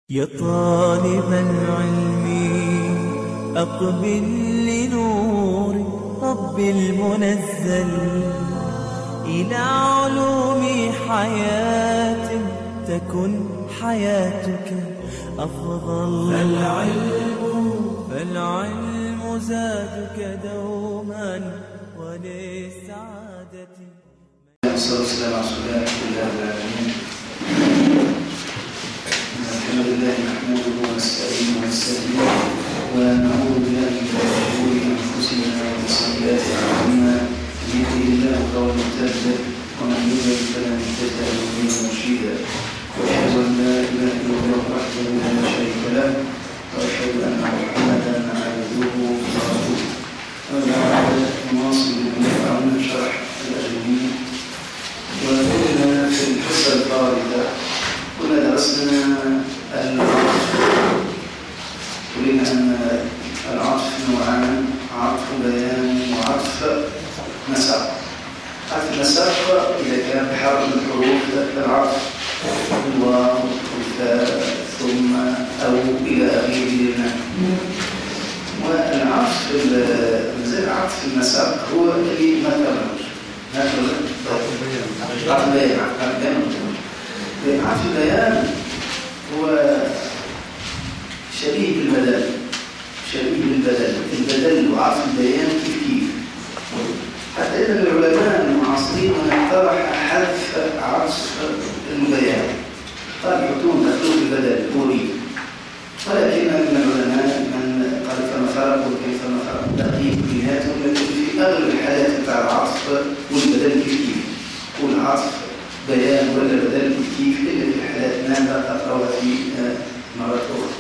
يا طالب العلم أقبل لنور رب المنزل إلى علوم حياة تكن حياتك أفضل. فالعلم زادك دوما وللسعادة. والصلاة والسلام على رسول الله رب العالمين. الحمد لله نحمده ونستعينه ونستهديه ونعوذ بالله من شرور انفسنا ومن سيئات اعمالنا. من يهده الله فهو المهتد ومن يضلل فلا تجد له وليا مرشدا. واشهد ان لا اله الا الله وحده لا شريك له واشهد ان محمدا عبده ورسوله. اما بعد نواصل بما شرح الاجرمين. وكنا في الحصه الفارغه كنا درسنا العطف. قلنا أن العطف نوعان: عطف بيان وعطف نسق. عطف النسق إذا كان بحرف من الحروف العطف الواو والفاء ثم أو إلى آخره. والعطف عطف النسق هو الذي ما ترمج عطف بيان. عطف البيان هو شبيه بالبدل. البدل وعطف البيان كيف حتى إن العلماء المعاصرين اقترح حذف عطف البيان، قال يحطون مخلوق البدل أوريد، ولكن من العلماء من قال كما فرق وكيف ما فرق دقيق بيناتهم، لكن في أغلب الحالات بتاع العطف والبدل كيف والعطف بيان ولا بدل كيف إلا في حالات نادرة تقرأها في مرات أخرى.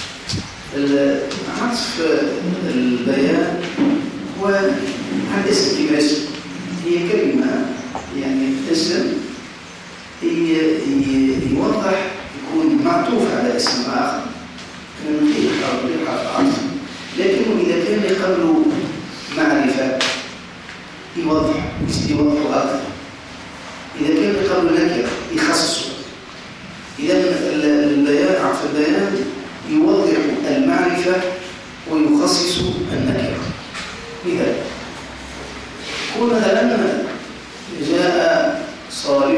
عطف البيان هو عن اسم كما اسم، هي كلمة يعني اسم يوضح يكون معطوف على اسم آخر من غير حرف عطف، لكنه إذا كان قبله معرفة يوضح أكثر. إذا كان قبل نكرة يخصصه. إذا البيان عطف البيان يوضح المعرفة ويخصص النكرة. مثال: يقول مثلا جاء صالح،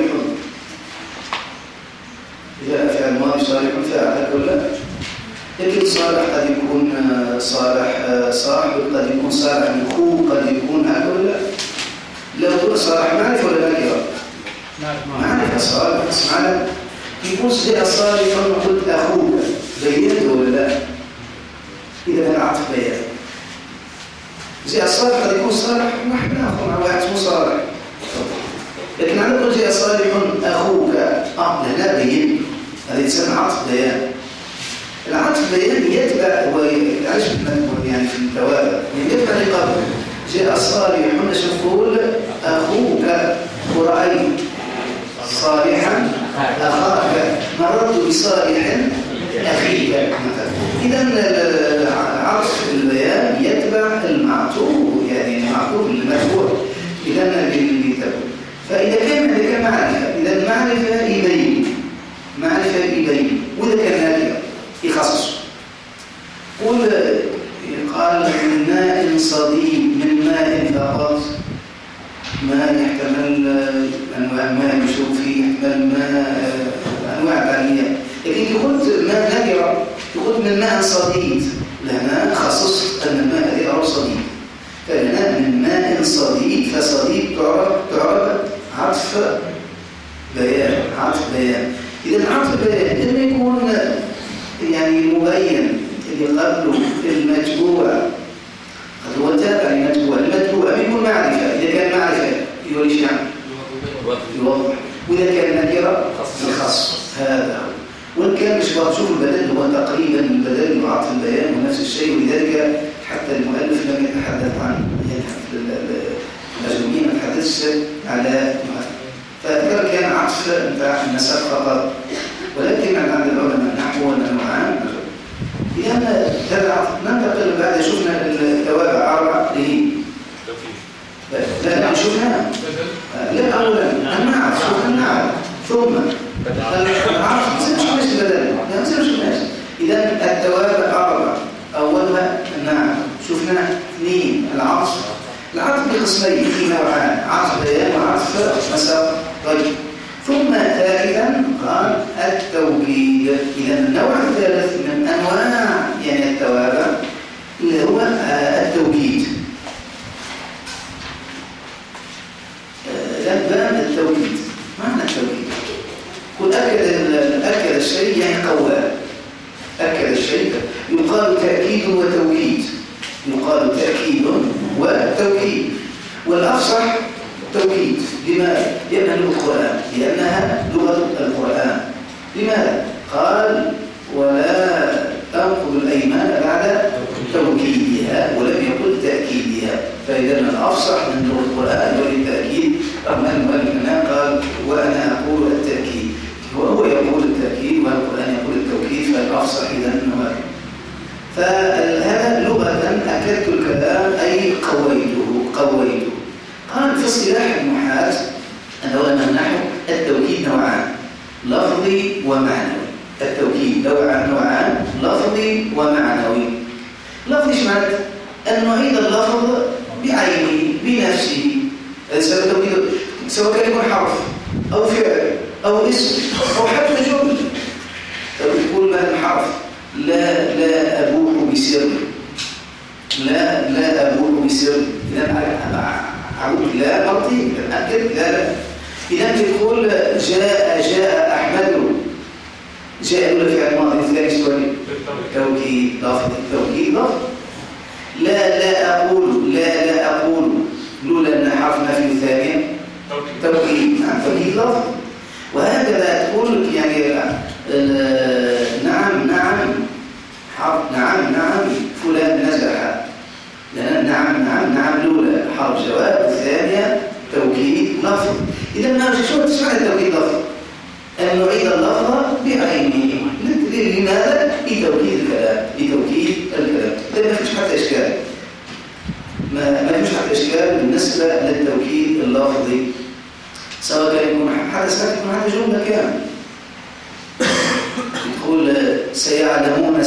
جاء فعل ماضي صالح فاعل كله، لكن صالح قد يكون صالح صاحب، قد يكون صالح اخوه، قد يكون هكذا. لو تقول صالح معرفة ولا نكرة؟ معرفة. صالح اسمعنا يقول جاء صالح وقلت أخوك، بينته ولا لا؟ إذا العطف بيان. جاء صالح قد يكون صالح نحن أخو مع واحد اسمه صالح، لكن عندما تقول جاء صالح أخوك لا بين، هذا يسمى عطف بيان. العطف بيان يتبع ويعيش يعني في التوابع، يتبع لقبل. جاء صالح نقول أخوك ورأيت صالحا أخاك، مررت بصالح أخيك مثلا. إذا عطف البيان يتبع المعطوف، يعني المعطوف المتبوع. إذا فإذا كان معرفة، إذا المعرفة يبين، وإذا كان نكرة يخصص. قال من ماء صديد، من ماء فقط. ماء يحتمل أنواع ماء يشرب فيه، يحتمل ماء أنواع ثانية. لكن قلت ماء نكرة، قلت من ماء صديد، لنا خصصت أن الماء هذه أو صديد، فلنا من ماء صديد، فصديد تعرف عطف بيان. إذا عطف بيان لما يكون يعني مبين اللي قبله المتبوع هو تابع المتبوع بيكون معرفة. إذا كان معرفة يوريش يعني يوضح، وإذا كان نكرة يخص. هذا وإن كان مش شوف البدل هو تقريبا البدل وعطف البيان ونفس الشيء، ولذلك حتى المؤلف لم يتحدث عن المجموعين، ما تحدثش على فذكر كان عطف بتاع النسق فقط. ولكن عند العلماء نحو ونوعان. لأن هذا ننتقل بعد شفنا التوابع أربعة ليه؟ لا شفنا لا أولا النعت، ثم العطف ما زلنا شفناش بدل، لا ما زلنا شفناش. شفنا اثنين. العطف بقسمين في نوعان، عطف بيان وعطف مسار. طيب ثم ثالثا قال التوكيد. إذا النوع الثالث من أنواع يعني التوابع اللي هو التوكيد. باب التوكيد. معنى التوكيد قل أكد الشيء يعني قواه. أكد الشيء يقال تأكيد وتوكيد، يقال تأكيد وتوكيد، والأفصح توكيد. لماذا؟ لأنها لغة القرآن، لأنها لغة القرآن. لماذا؟ قال ولا تنقض الأيمان بعد توكيدها، ولم يقل تأكيدها. فإذا الأفصح من لغة القرآن وللتأكيد رغم أن المؤلف هنا قال وأنا أقول التأكيد، وهو يقول التأكيد والقرآن يقول التوكيد، فالأفصح إذا أنه فهذا لغة أكدت الكلام أي قويته. قال في اصطلاح النحاة أنه النحو التوكيد نوعان، لفظي ومعنوي. التوكيد نوعان، لفظي ومعنوي. لفظي ايش معنى؟ أن نعيد اللفظ بعينه بنفسه، سواء كان يكون حرف أو فعل أو اسم أو حتى جملة. تقول مثلا حرف لا أبوح بسر، لا أبوح بسر، إذا أعود لا مرتين أكد لا. إذا تقول جاء أحمد، جاء ولا فعل ماضي ثاني سؤالي توكيد لفظ. لا أقول لولا أن حرف نفي الثاني توكيد. نعم توكيد لفظ. وهكذا تقول يعني نعم فلان نزح، لأن نعم لولا حرف جواب الثانية توكيد لفظ. إذا ما شو تسمع التوكيد لفظ؟ أن نعيد اللفظ بعينه. لماذا؟ لتوكيد الكلام. إذا ما فيش حتى إشكال، ما فيش حتى إشكال بالنسبة للتوكيد اللفظي، سواء كان يكون حتى ساكت من هذا جملة كامل. يقول سيعلمون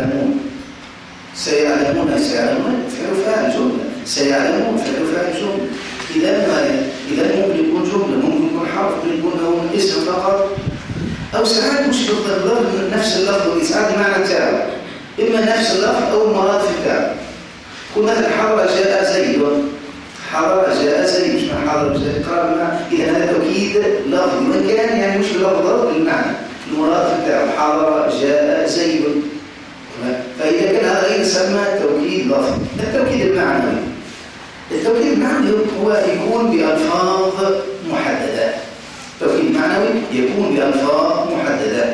فعل فاعل جملة، سيعلمون فعل فاعل جملة. إذا ممكن يكون جملة، ممكن يكون حرف، ممكن يكون اسم فقط، أو ساعات مش بالضبط نفس اللفظ، ساعات معنى بتاعه إما نفس اللفظ أو المراد في بتاعه. كل مثلا حضر جاء زيد، مش معنى حضر جاء قال. إذا هذا توكيد لفظي، وإن كان يعني مش باللفظ بالمعنى، المراد بتاعه حضر جاء زيد. فإذا كان هذا يسمى توكيد لفظي. التوكيد المعنوي هو يكون بألفاظ محددة. التوكيد المعنوي يكون بألفاظ محددة،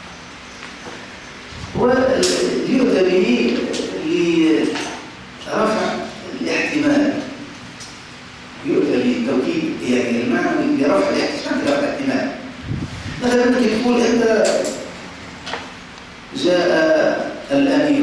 ويؤتى به لرفع الاحتمال. يؤتى بالتوكيد يعني المعنوي لرفع الاحتمال. مثلا انك تقول انت جاء الامير،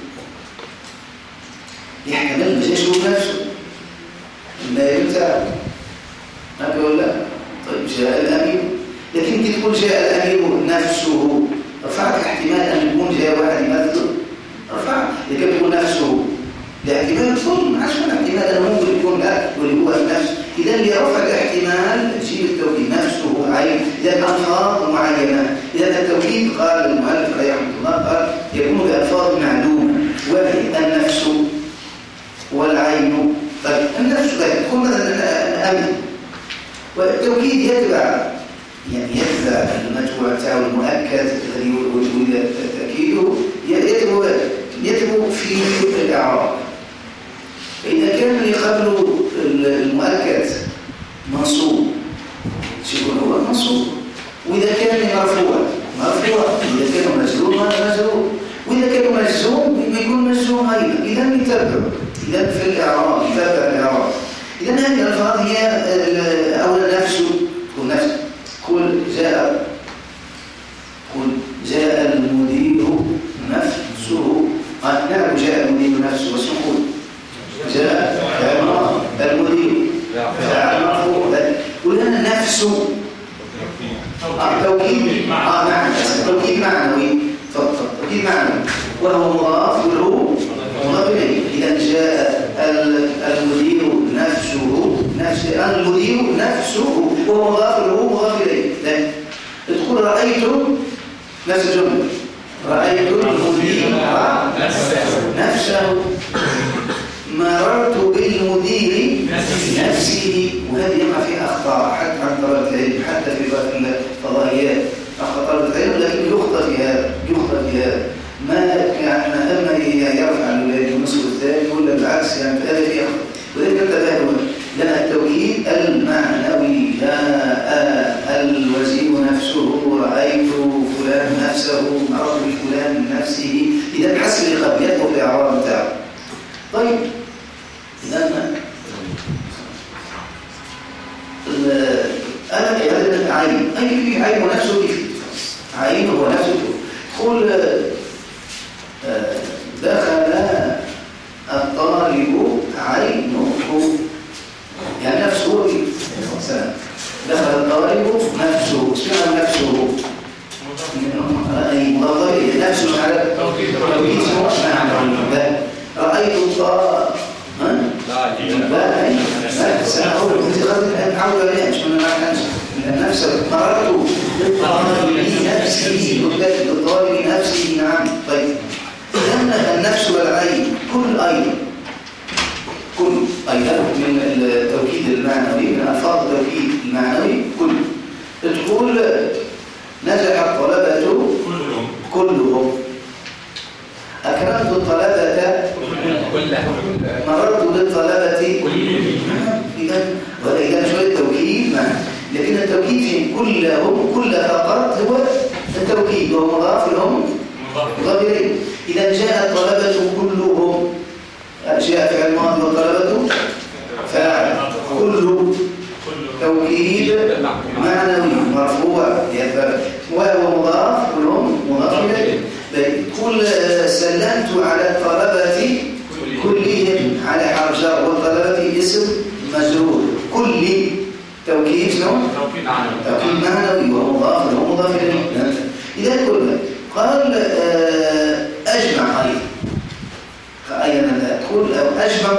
يحتمل ما جاش هو نفسه، لا يمتع هكذا ولا؟ طيب جاء الامير، لكن تقول جاء الامير نفسه، رفعت احتمال ان يكون جاء واحد يمثل، رفعت لكن يكون نفسه لاحتمال الفضل. عشان احتمال انه ممكن يكون لا واللي هو النفس. اذا لرفع الاحتمال تجيب التوكيد نفسه عين، اذا الفاظ معينه. اذا التوكيد قال المؤلف رحمه الله قال يكون بألفاظ معلومه، وهي النفس والعين. طيب النفس تكون مثلا امن، والتوكيد يتبع المجموع بتاعه المؤكد الذي وجد تاكيده يتبع في الاعراب. فإذا كان اللي قبله المؤكد منصوب يكون هو منصوب، وإذا كان مرفوع، إذا كان مجرور، وإذا كان مجزوم يكون مجزوم أيضا. إذا يتبع، إذا في الإعراب يتبع الإعراب. إذا هذه الألفاظ هي أولا نفسه ونفس. قل جاء المدير نفسه. نعم جاء المدير نفسه، وسنقول جاء المدير فعل مرفوع. ولنا نفسه توكيد توكيد معنوي، وهو مضاف وله مضاف إليه. إذا جاء المدير نفسه المدير نفسه وهو مضاف إليه. تقول رأيت نفس الجملة، رأيت المدير نفسه، مررت بالمدير نفسه. وهذه يقع فيها أخطاء حتى عن طلبة العلم، حتى في الفضائيات أخطاء طلبة العلم، لكن يخطئ في هذا ما يعني أما يرفع الولاد النصف الثاني ولا بالعكس، يعني هذا فيها أخطاء. وذلك انتبهوا لنا التوكيد المعنوي، جاء الوزير نفسه، رأيت فلان نفسه، مررت بفلان نفسه. إذا حسب الإخبار يدخل في الإعراب بتاعه. طيب لما أنا كذلك عين، أي في عين ونفسه كيف عين هو نفسه. قل دخل الطالب عينه، يعني نفسه سلام. دخل الطالب نفسه، اسمها نفسه مضاف إليه، نفسه على توكيد معنى. رأيت الطالب لا سأقول أنت قد نحاول عليها مش من نفس مررت بالطالب نفسه. نعم. طيب لأن النفس والعين كل أيضا من التوكيد المعنوي، من ألفاظ التوكيد المعنوي كل. تقول نجح الطلبة كلهم، أكرمت الطلبة مررت بالطلبة وإذا شوية توكيد معه، لكن التوكيد في كلهم كل فقط هو التوكيد وهو مضاف لهم مضاف إليه. إذا جاء الطلبة كلهم، جاء فعل الماضي والطلبة فاعل، كل توكيد معنوي مرفوع وهو مضاف لهم مضاف إليه. قل سلمت على الطلبة كلهم، على حرف جر والطلبة اسم مجرور. كل توكيد شنو؟ توكيد معنوي وهو مضاف إليه. إذا كل قال أجمع أيضا تقول أجمع،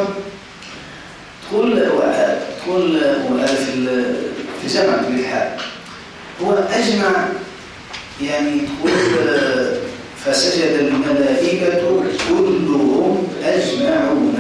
تقول في جمع بالحال هو أجمع، يعني تقول فسجد الملائكة كلهم أجمعون،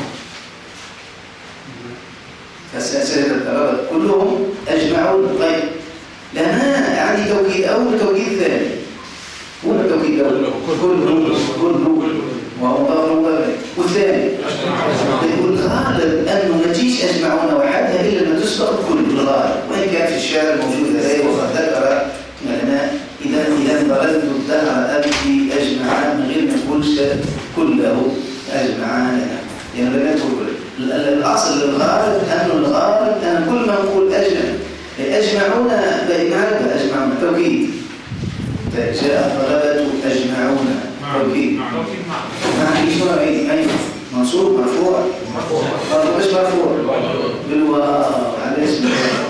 فسجد الطلبة كلهم أجمعون. طيب لنا يعني توكيد أول توكيد ثاني، هنا توكيد أول كله وهو مضاف، والثاني يقول غالب أنه ما تجيش أجمعون وحدها إلا لما تسبق كل الغالب، وإن كان في الشعر موجود هذا وقد ذكر العلماء إذا ضربت الدهر أبكي أجمعان من غير ما تقولش كله أجمعان، يعني لما تقول الأصل للغالب أنه الغالب أنا كل ما نقول أجمعون بمعنى أجمعون توكيد. جاء الطلبة أجمعون توكيد معنى شنو أي منصوب مرفوع مش مرفوع بالواو على اسم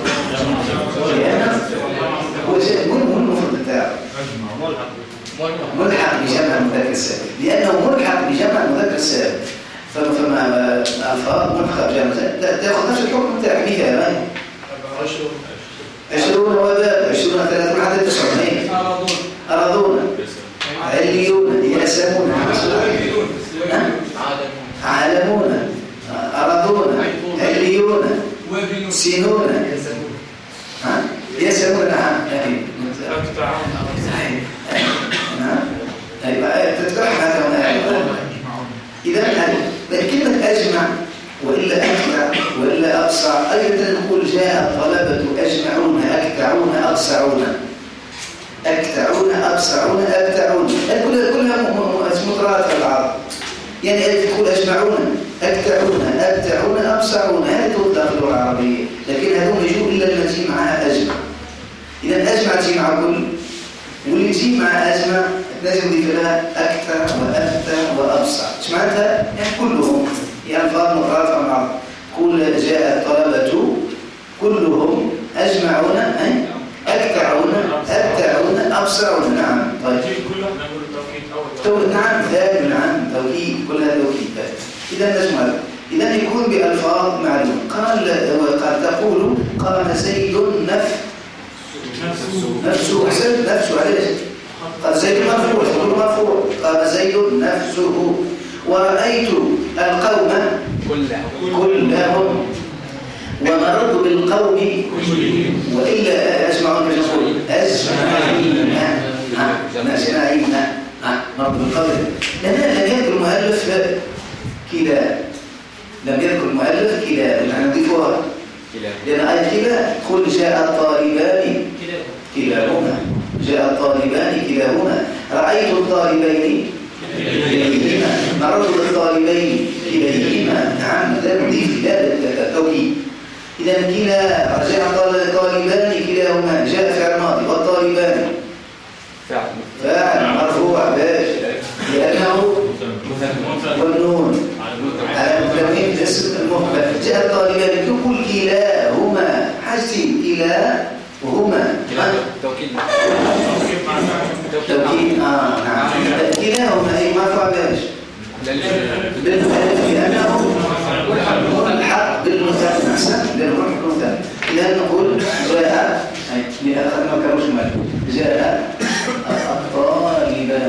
هو المفرد بتاعه ملحق بجمع المذكر السالم، لأنه ملحق بجمع المذكر السالم. فما ألفاظ ملحق بجمع تأخذ نفس الحكم بتاع مثال 20 وباب 20 30 حتى 900 أرضون عليون يسمون عالمون أرضون عليون سينون يسمون. نعم تتبعها هذا. إذا كلمة أجمع وإلا أكتع وإلا أقصع أيضا نقول جاء الطلبة أجمعون أكتعون أقصعون، أكتعون أقصعون أبتعون، كلها مترادفة العرب، يعني تقول أجمعون أكتعون أبتعون أقصعون، هذه تطلق في اللغة العربية، لكن هذول يجوا إلا لما تجي معها أجمع. إذا أجمع تجي مع كل، واللي تجي مع أجمع لازم نضيف لها أكتع وأبتع وأبصع. إيش معناتها؟ يعني كلهم، يعني ألفاظ مترادفة مع بعض. قل جاء الطلبة كلهم أجمعون أكتعون أبتعون أبصعون. نعم. طيب كلهم نقول التوكيد أول. نعم ذلك. نعم توكيد كلها توكيد. إذا نجمع إذا يكون بألفاظ معلومة. قال تقول قام زيد نفسه عليه. قال زيد مرفوع تقول مرفوع قام زيد نفسه. ورأيت القوم كلهم ومررت بالقوم وإلا أجمعون نقول أجمعين مررت بالقوم. لم يذكر المؤلف كلا لم يذكر المؤلف كلا نضيفها لأن آية كلا قل جاء الطالبان كلاهما جاء الطالبان كلاهما رأيت الطالبين كليهما مررت بالطالبين كليهما. نعم لا نضيف لا التوكيد. إذا كلا جاء الطالبان كلاهما جاء فعل ماضي والطالبان فاعل مرفوع باش لأنه والنون على متلوين اسم المهمل. جاء الطالبان كل كلاهما حاجتين كلاهما توكيد نعم كلاهما أي مرفوع باش لأنه ملحق بالمثنى أحسن للملحق بالمثنى. إذا نقول جاء ما كانوش مال جاء الطالبان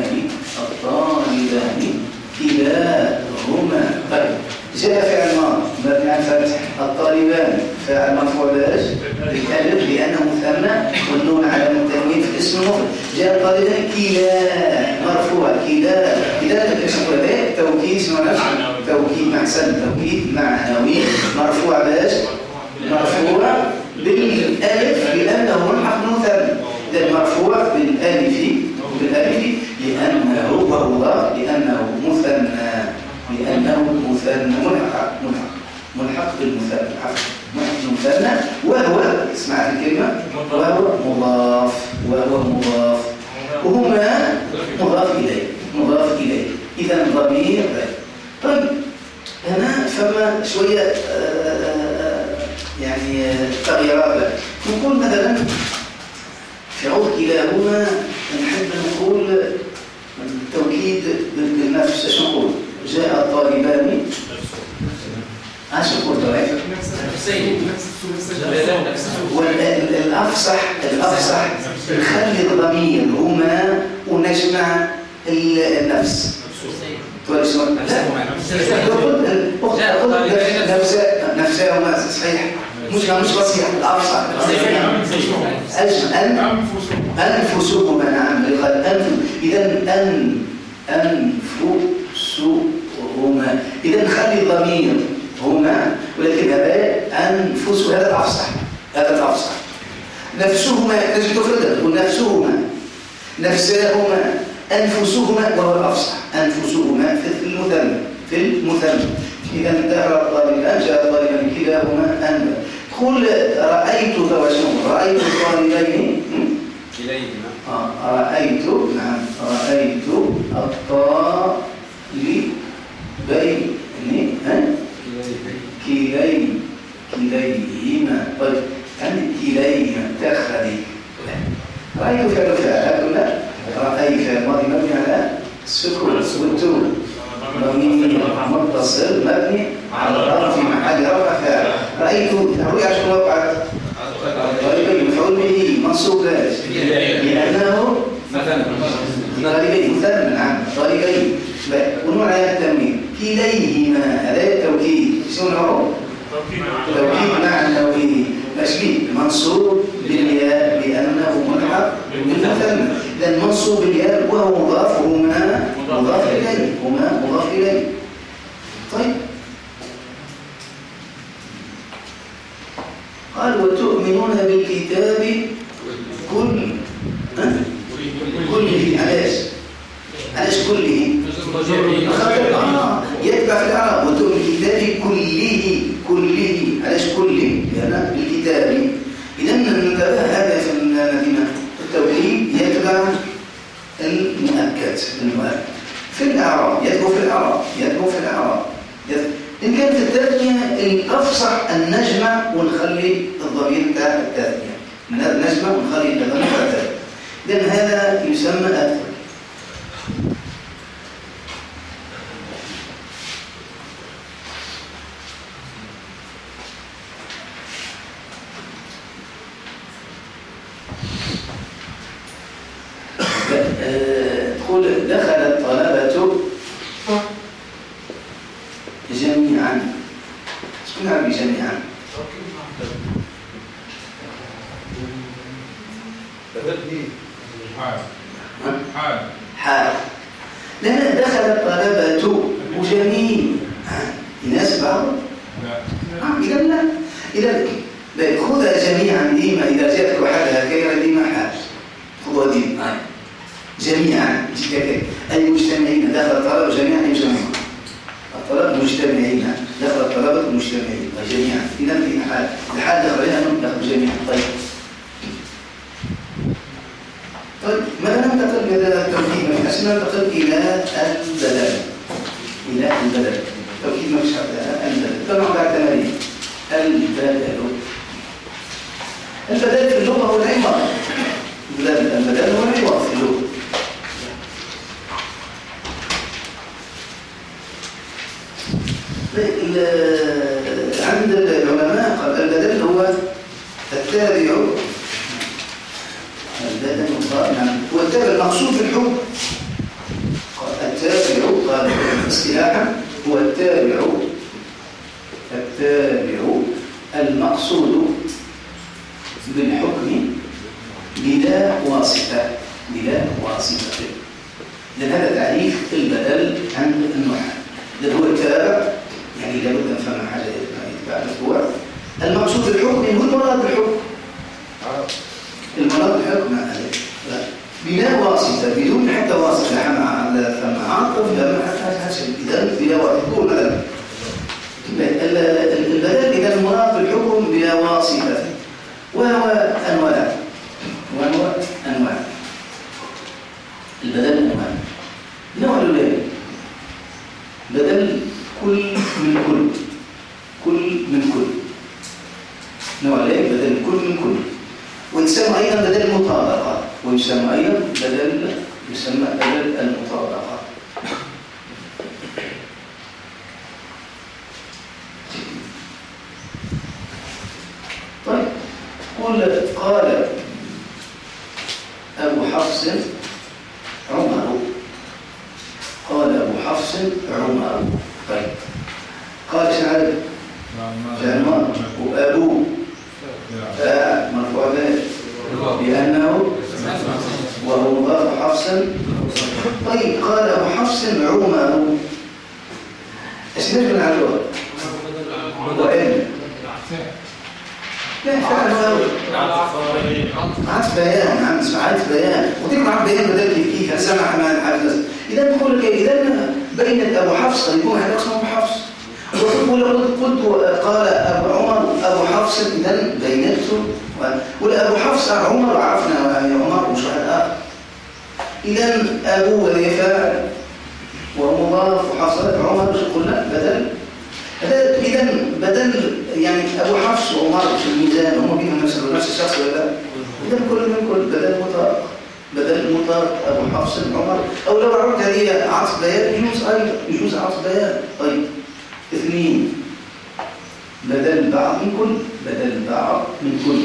كلاهما. طيب جاء فعل ماضي مبني على الفتح الطالبان فاعل مرفوع باش بالالف لانه مثنى والنون على التنوين في الاسم المفرد. جاء الطالبان كلا مرفوع كلا اذا نقول به توكيد توكيد محسن توكيد معنوي مرفوع باش مرفوع بالالف لانه ملحق مثنى. اذا مرفوع بالالف لأنه مثنى ملحق بالمثنى وهو اسمع الكلمة وهو مضاف وهما مضاف إليه إذا ضمير. طيب هنا فما شوية يعني تغييرات. نقول مثلا في عود كلاهما نحب نقول التوكيد بالنفس. ايش نقول؟ جاء الطالبان ايش نقول طيب؟ والافصح نخلي الضمير هما ونجمع النفس. نفسهما صحيح مش بصيح الافصح أنفسهما. نعم إذا أنفسهما إذا نخلي الضمير هما ولكن هذا أنفس هذا الأفصح. نفسهما تجد تفرد ونفسهما نفسهما أنفسهما وهو الأفصح أنفسهما في المثنى. إذا انتهى الطالبان جاء الطالبان كلاهما أنفس. قل رأيت الطالبين رأيت الطالبين كليهما. طيب كليهما تخلي رأيت فعل رأي فعل ماضي مبني على السكون والتون ضمير متصل مبني على الرفع في محل رفع فاعل. رأيت تروي عشان وقعت طالبين مفعول به منصوب لأنه طالبين مثنى. نعم طالبين ونوع على التنوين كليهما هذا التوكيد شنو نوعه؟ توكيد معنوي مشبيه منصوب بالياء لأنه ملحق بالمثنى. إذا منصوب بالياء وهو مضاف هما مضاف إليه. طيب قال وتؤمنون بالكتاب كله. علاش كله؟ يتبع في الأعراب وتؤمن بالكتاب كله. علاش كله؟ لأن بالكتاب. إذا ننتبه هذا في المدينة التوحيد يتبع المؤكد في الأعراب يدخل في الأعراب إن كانت التثنية الأفصح أن نجمع ونخلي الضمير بتاع التثنية من هذا نجمع ونخلي الضمير بتاع التثنية. لأن هذا يسمى أثر. دخل الطلبة جميعا. شكون عربي جميعا؟ حال. لأن دخل الطلبة جميعا يناسب بعض؟ إذا لا. إذا خذها جميعا ديما، إذا جاءت وحدها كيرا ديما حال خذوها ديما جميعا أي مجتمعين. دخل الطلبة جميعا أي مجتمعين. الطلبة مجتمعين، دخل الطلبة مجتمعين جميعا. إذا في حال الحال دخل عليها دخل جميعا. طيب ماذا ننتقل من التوكيد؟ ما فيش ننتقل إلى البدل. إلى البدل توكيد ما فيش البدل. كما بعد تمارين البدل في اللغة هو العوض. البدل هو العوض في اللغة. عند العلماء قال البدل هو التابع. البدل هو التابع المقصود بالحكم. التابع قال اصطلاحا هو التابع المقصود بالحكم بلا واسطة. لأن هذا تعريف البدل عند النحاة. لأن هو التابع يعني لابد أن نفهم حاجة يتبع هو المقصود بالحكم هو المراد بالحكم. المراد بالحكم بلا واسطة، بدون حتى واسطة. فما عاطف لما حتى شيء. إذا بلا واسطة يقول مثلا البدل إذا المراد بالحكم بلا واسطة، وهو أنواع. البدل أنواع. نوع الأولى بدل كل من كل. نوع الأولى بدل كل من كل، ويسمى أيضا بدل المطابقة، ويسمى أيضا بدل المطابقة. طيب قال أبو حفص عمر. طيب قال شعر جعمان وأبو مرفوع لأنه وهو مضاف حفصا. طيب قال أبو حفص عمر. ايش نجمع على اللغة؟ وإن لا فعل عطف بيان وتكون عطف بيان بدل كيف سمع ما الحافظ. إذا نقول لك إذا بينت أبو حفص يكون هذا اسمه أبو حفص. قلت قال أبو عمر أبو حفص إذا بينته. ولا أبو حفص عمر عرفنا وهي عمر مش واحد آخر. إذا أبو فاعل ومضاف وحفص عمر قلنا بدل. إذا بدل يعني أبو حفص وعمر في الميزان هم بينهم نفس الشخص ولا لا؟ إذا كل من كل بدل مطلق أبو حفص عمر. أو لو عرفت هذه عطف بيان يجوز عطف بيان. طيب اثنين بدل بعض من كل.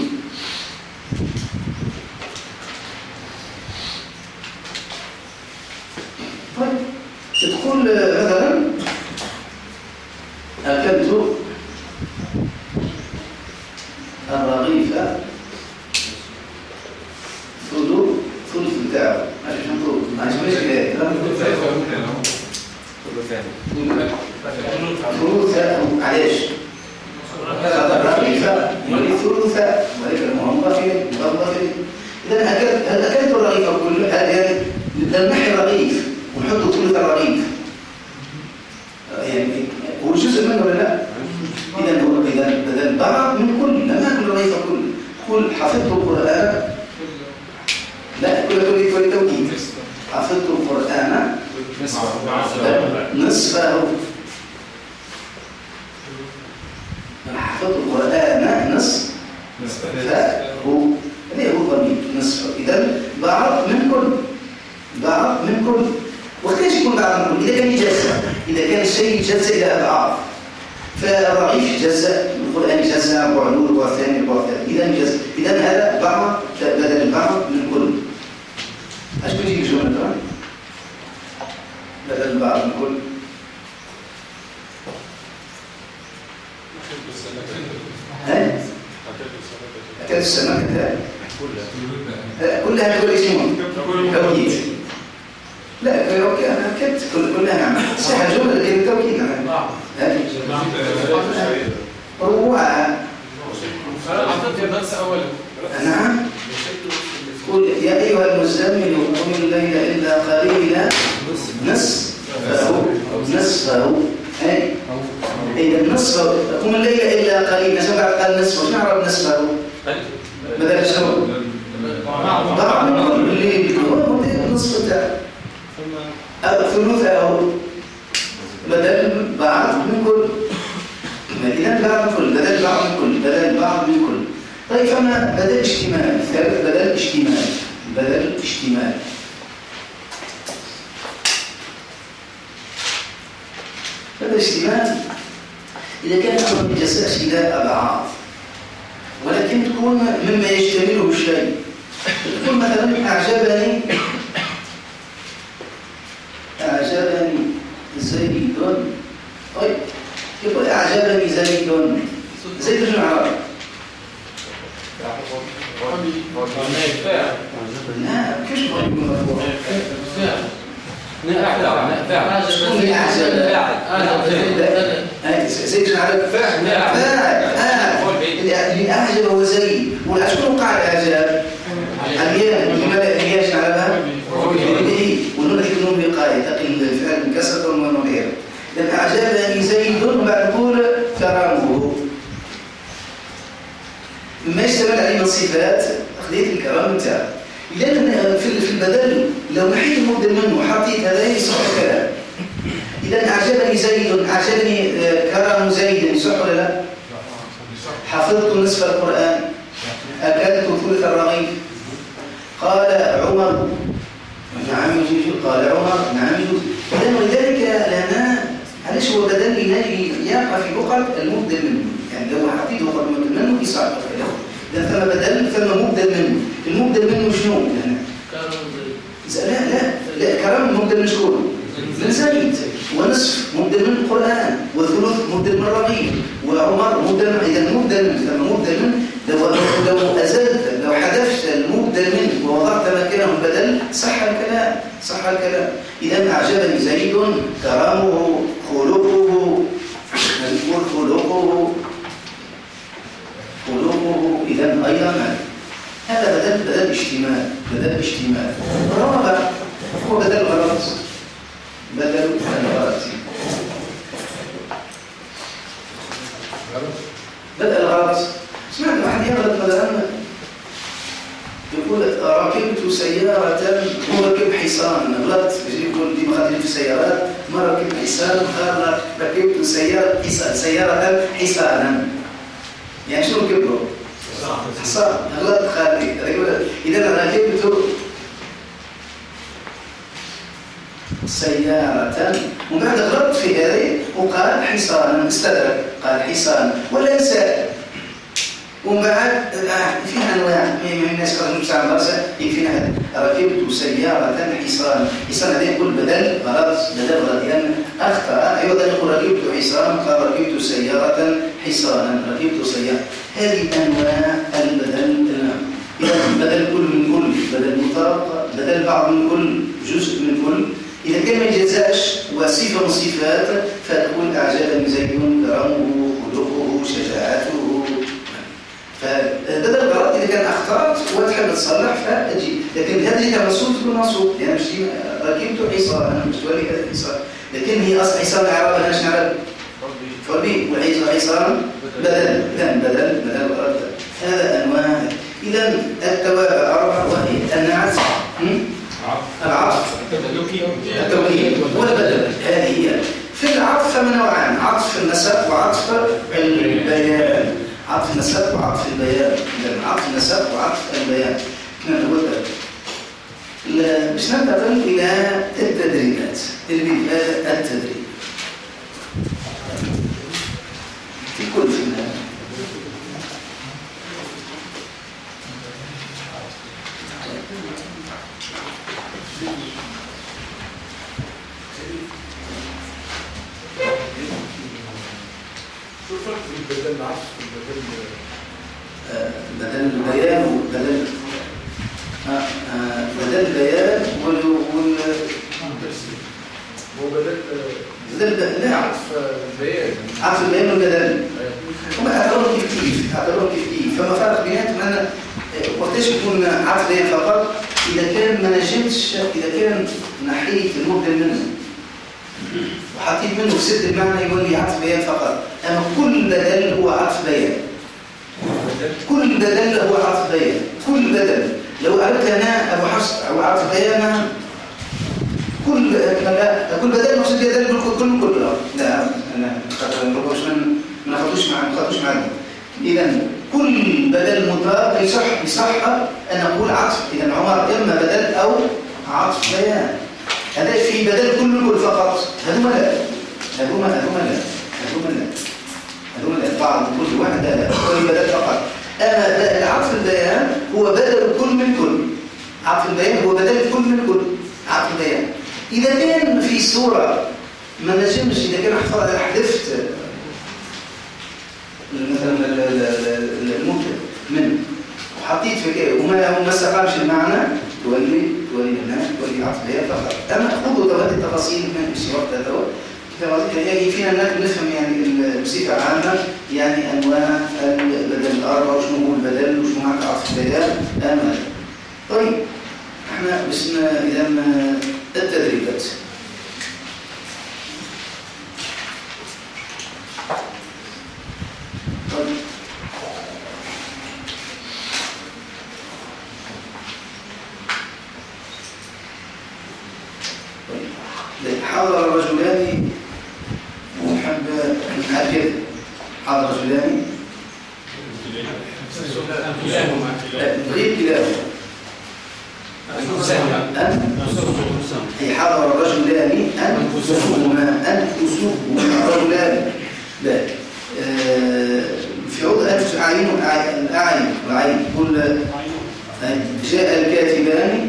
طيب تقول مثلا أكلت الرغيف ثلث بتاعه. ماشي نقول ماشي ثلث علاش الرغيف يعني ثلث ولكن موظفين. إذا أكلت الرغيف كله هذا نحي الرغيف ونحط ثلث الرغيف يعني هو جزء منه ولا لا؟ إذا هو بدل بعض من كل. لما أكل الرغيف كله قل حفظت القرآن. لا كل توكيد. حفظت القرآن نصفه. حفظت القرآن نصفه هذا هو ضمير نصفه. إذا بعض من كل. وكيف يكون بعض من كل؟ إذا كان يجزأ، إذا كان الشيء يجزأ إلى أضعاف. فالرغيف يجزأ، القرآن يجزأ ربع الأول ربع الثاني ربع الثالث. إذا هذا بعض بدل بعض من كل. اش بيجي الجمله؟ بدل بعض من كل. أكاد السماء كذلك كلها تقول اسمهم توكيد. لا اوكي انا اكدت كلها نعم صح الجمله لكن التوكيد نعم روعه. نعم قل يا ايها المزمل قم الليل الا قليلا نصفه اي اذا نصفه قم الليل الا قليلا سبع قال نصفه شنو نعرف نصفه بدل شنو ضاع من كل الليل هو نصف تاعه ثلثه بدل بعض من كل بدل بعض من كل بدل بعض من كل بدل بعض من كل. طيب فما بدل اشتمال ثالث بدل اشتمال بدل اشتمال بدل اشتمال إذا كان أمر ما يجساش إلى أبعاد ولكن تكون مما يشتمله الشيء. تقول مثلا أعجبني زيد. طيب يقول أعجبني زيد شنو عربي؟ لا كيف يكون مرفوع؟ زيد شنو عربي؟ اللي أعجب هو زيد شكون وقع الإعجاب؟ الياء شنو عربها؟ ونون النون وقاية تقي الفعل بكسر ونون غير. لأن أعجبني زيد وبعد نقول كرامه مما يشتمل عليه من صفات أخذية الكرام نتاعو. لأن في البدل لو نحيت المبدل منه وحطيت هذا يصح الكلام. إذا أعجبني زيد أعجبني كرم زيد صح ولا لا؟ حفظت نصف القرآن أكلت ثلث الرغيف قال عمر نعم يجوز قال عمر نعم يجوز. إذن ولذلك لنا علاش هو بدل يقع في وقت المبدل منه. يعني لو حطيته وقت المبدل منه يصعب الكلام. إذا ثم بدل ثم مبدل منه. المبدل منه شنو؟ يعني لا كرم المبدل من شكون؟ من زيد. ونصف مبدل من القرآن وثلث مبدل من الرغيف وعمر مبدل. إذا مبدل ثم مبدل من لو أزلت لو حذفت المبدل منه ووضعت مكانه البدل صح الكلام. إذا أعجبني زيد كرامه خلقه إذا أيضا هذا بدل اشتمال. الرابع هو بدل الغرض. بدل الغرض سمعت واحد يغلط مثلا يقول ركبت سيارة وركب حصان. غلط يقول ديما خاطرين في السيارات ما ركب حصان قال ركبت سيارة حصانا. يعني شنو ركبه؟ حصان. غلط خاطري يقول إذا ركبت سيارة ومن بعد غلط في هذه وقال حصانا استدرك قال حصان ولا ينسى. ومن بعد فيها أنواع من الناس قالوا مساعد مرسى يكفينا هذا ركبت سيارة حصان هذا يقول بدل غلط لأن أخطأ. أيضا يقول ركبت حصان قال ركبت سيارة حصانا ركبت سيارة. هذه أنواع البدل. إذا بدل كل من كل بدل مطابقة بدل بعض من كل جزء من كل. إذا كان ما يجزاش وصفة من صفات فتقول أعجبني زيد كرمه خلقه شجاعته. فبدل الغلط إذا كان أخطأت وتحب تصلح فأجي. لكن هذه كان منصوب تكون منصوب يعني مش ركبت حصان مش تولي هذا الحصان. لكن هي أصل حصان العرب أنا ايش نعرف؟ فربي وحصان بدل الغلط. هذا أنواع. إذا التوابع أربعة وهي النعت العطف التوكيد والبدل. هذه هي. في العطف فمن نوعان عطف النسب وعطف البيان. عطف النسب وعطف البيان. عطف النسب وعطف البيان كما نقول باش ننتقل إلى التدريبات. التدريب في كل فنان بدل العطف بدل البيان وبدل بدل البيان هو بدل لا عطف البيان. عطف البيان والبدل هم اعتبروا كيف فما فرق بيناتهم. أنا وقتاش يكون عطف بيان فقط؟ إذا كان ما نجمتش، إذا كان نحيت المبدل منه وحطيت منه في ست المعنى يولي عطف بيان فقط. أما كل بدل هو عطف بيان، كل بدل هو عطف بيان، كل بدل. لو قلت أنا أبو حفص أو عطف بيان كل بدل مقصود بدل كل لا أنا ما ناخدوش معنا. إذا كل بدل مطلق يصح أن نقول عطف. إذا عمر إما بدل أو عطف بيان. هذا في بدل كل فقط. هذوما لا بعض كل واحد لا كل بدل فقط. أما العطف البيان هو بدل كل من كل. عطف البيان هو بدل كل من كل. عطف البيان إذا كان في صورة ما نجمش، إذا كان حذفت مثلا المبتدا منه وحطيت في كده وما استقامش المعنى تولي عطف بيان فقط. أما خذوا هذه التفاصيل من السياق هذا يعني فينا نفهم يعني بصفة عامة يعني أنواع البدل الأربعة وشنو هو البدل وشنو معنى عطف بيان. طيب احنا بسنا إذا التدريبات. حضر رجلان هكذا حضر رجلان غير كلاهما أي حضر رجلان أنفسهما رجلان لا في عضو أنفس الأعين والعين كل جاء الكاتبان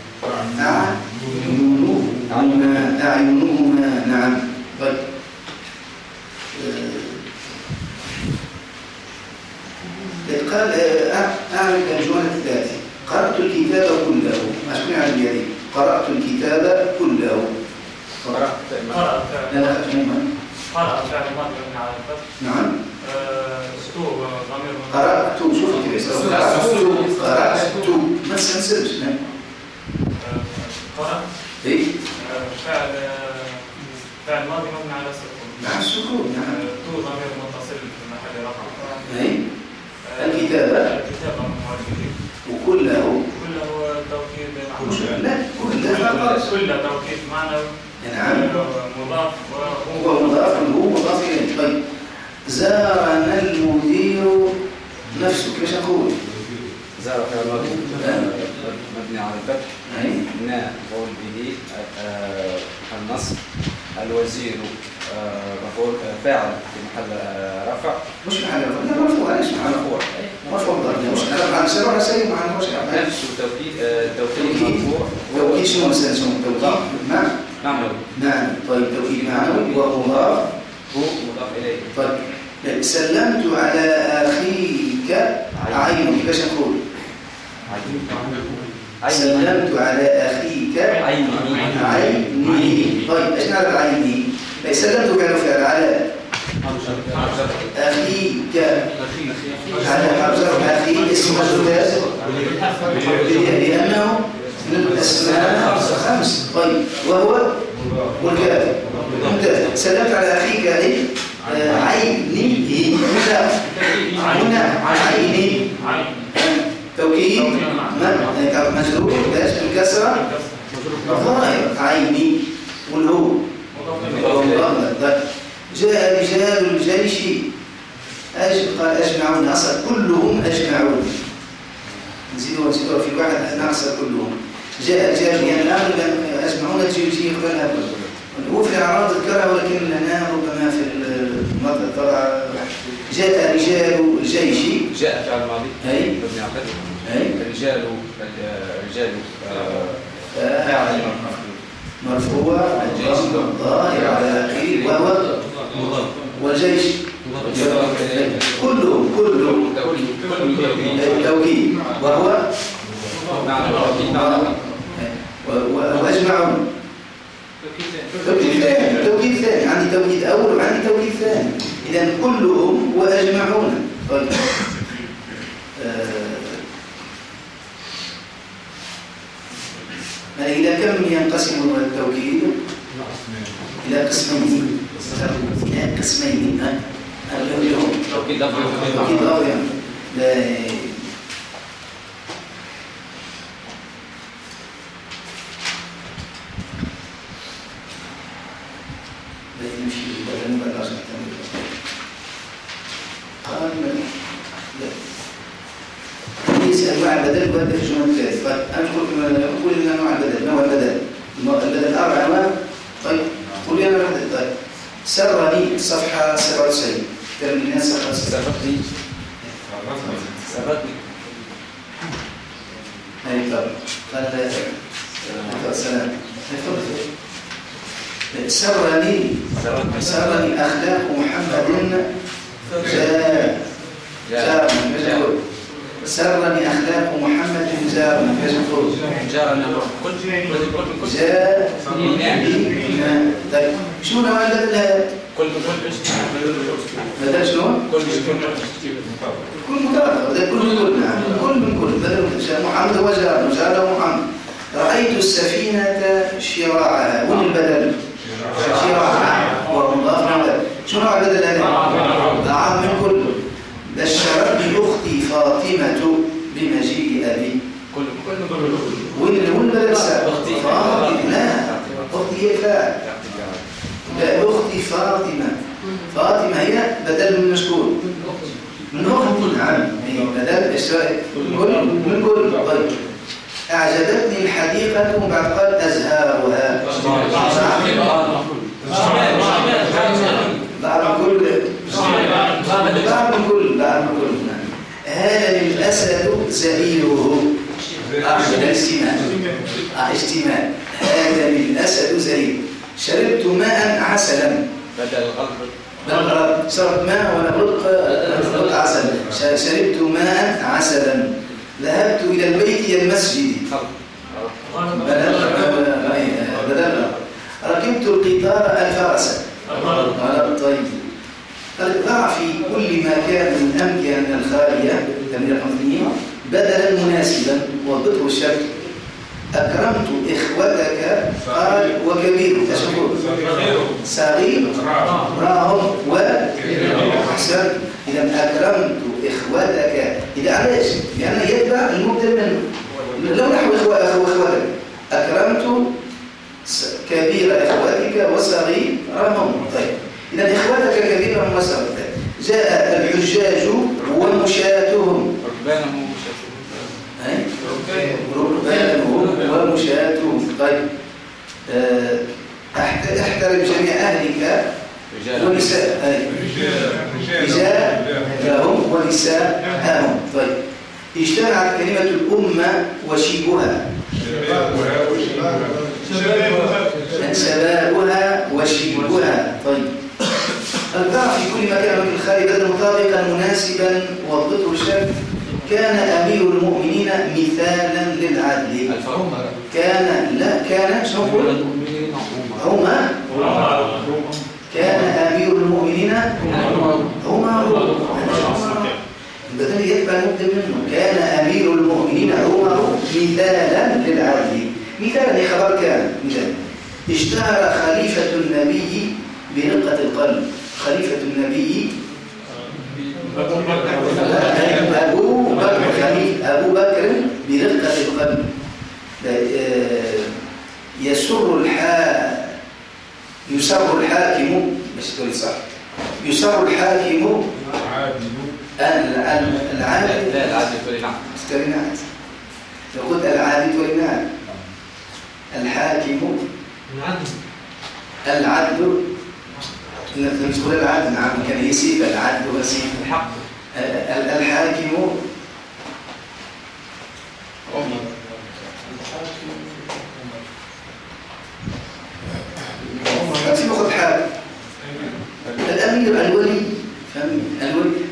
أعينهما نعم. طيب قال أعرف الجملة التالية قرأت الكتاب كله. أشكون على اليدين قرأت الكتاب كله. قرأت فعل ماضي على الفتح. نعم. قرأت شوف كده قرأت ما تسلسلش. قرأت إيه فعل ماضي مبني على السكون. مع السكون نعم. تو ضمير متصل في محل رفع. أي الكتابة وكله توكيد كل توكيد معنوي. نعم. مضاف هو مضاف إليه. طيب زارنا المدير نفسه كيف نقول؟ زار فعل ماضي مبني على الفتح. نا مفعول به النصب. الوزير مفعول فاعل في محل رفع. مش محل رفع لا مرفوع. ليش مرفوع مش على سر ولا سيء مع نفس توكيد مرفوع. توكيد شنو اسمه توكيد نعم. طيب توكيد معنوي ومضاف هو مضاف اليه. طيب سلمت على اخيك عيني باش نقول سلمت على اخيك عيني. طيب ايش نعرف عيني؟ سلمت فعل على أخيك على حفظر أخي اسم الثلاث لأنه من الأسماء خمس. طيب وهو والكافر ممتاز. سلمت على أخيك عيني هنا عيني توكيد مجرور بالكسرة الظاهر عيني والهو جاء رجال الجيش قال أجمعون أصل كلهم أجمعون. نزيدوا في واحد ناقص كلهم. جاء رجال يعني الآن أجمعون الجيش قبلها هو في الأعراض ذكرها ولكن لنا ربما في المرضى طبعا. جاء رجال الجيش جاء فعل ماضي مبني على الفتح. رجال فاعل مرفوع الظاهر على آخره وهو والجيش كلهم توكيد وهو وأجمعون توكيد ثاني عندي توكيد أول وعندي توكيد ثاني إذا كلهم وأجمعون. طيب إلى كم ينقسم التوكيد؟ إلى قسمين. توكيد لفظي ليس أنواع البدل وهذا في الجمل الثالث. أقول لنا أنواع البدل. نوع البدل أربع أنواع. طيب قول لي أنا واحدة. طيب سرني صفحة 97 كان الناس صفحة 97 سبقني أي طب قال السلام سرني أخلاق محمد جار مجهول. سرني أخلاق محمد جار مجهول. طيب شو نوع البدل؟ كل بدل شنو؟ كل مترادف كل من كل بدل محمد وجار محمد. رأيت السفينة شراعها. وين البدل؟ شراعها ومضاف. شو نوع البدل هذا؟ ضعف من كل. بشرتني أختي فاطمة بمجيء أبي. وين البدل؟ أختي فاطمة. لا أختي هي فاعل. لا أختي فاطمة هي بدل من مشكور من أخت. نعم بدل من كل. طيب أعجبتني الحديقة وبعد قال أزهارها. بعض كل. هذا الأسد زئيره. اجتماع. هذا الأسد زئيره. شربت ماء عسلا. بدل الغرب شربت ماء ونغلق عسل. شربت ماء عسلا. ذهبت إلى البيت إلى المسجد. بدل ركبت القطار الفرس. طيب ضع في كل مكان من أمكنة الخالية تمرير حمدية بدلا مناسبا وضبطه الشكل. أكرمت إخوتك قال وكبير تشكر صغير راهم وأحسن. إذا أكرمت إخوتك إذا علاش؟ لأنه يتبع المبدل منه. لو نحو إخوتك أكرمت كبير إخوتك وصغير راهم. طيب إذا إخوتك كبيرهم وصغير. جاء الحجاج ومشاتهم. ركبانهم ومشاتهم. طيب احترم جميع أهلك ونساء رجالهم ونساءهم. طيب اجتمعت كلمة الأمة وشيبها. شبابها وشيبها. طيب الضع في كل مكان من الخارج بدل مطابقا مناسبا وضبطه الشكل. كان أمير المؤمنين مثالا للعدل. كان شنو نقول؟ هما كان أمير المؤمنين عمر. بدل يتبع المبدل منه. كان أمير المؤمنين عمر مثالا للعدل. مثالا هي خبر كان. مثال اشتهر خليفة النبي برقة القلب. خليفة النبي أبو بكر برقة القلب. يسر الحاكم مش تقول صح. يسر الحاكم العادل. لا العادل تولينات. يقول العادل تولينات. الحاكم العدل. نقول العدل. نعم كان يسيب العدل وسيب الحق. الحاكم في وقت حال. الأمير الولي فهم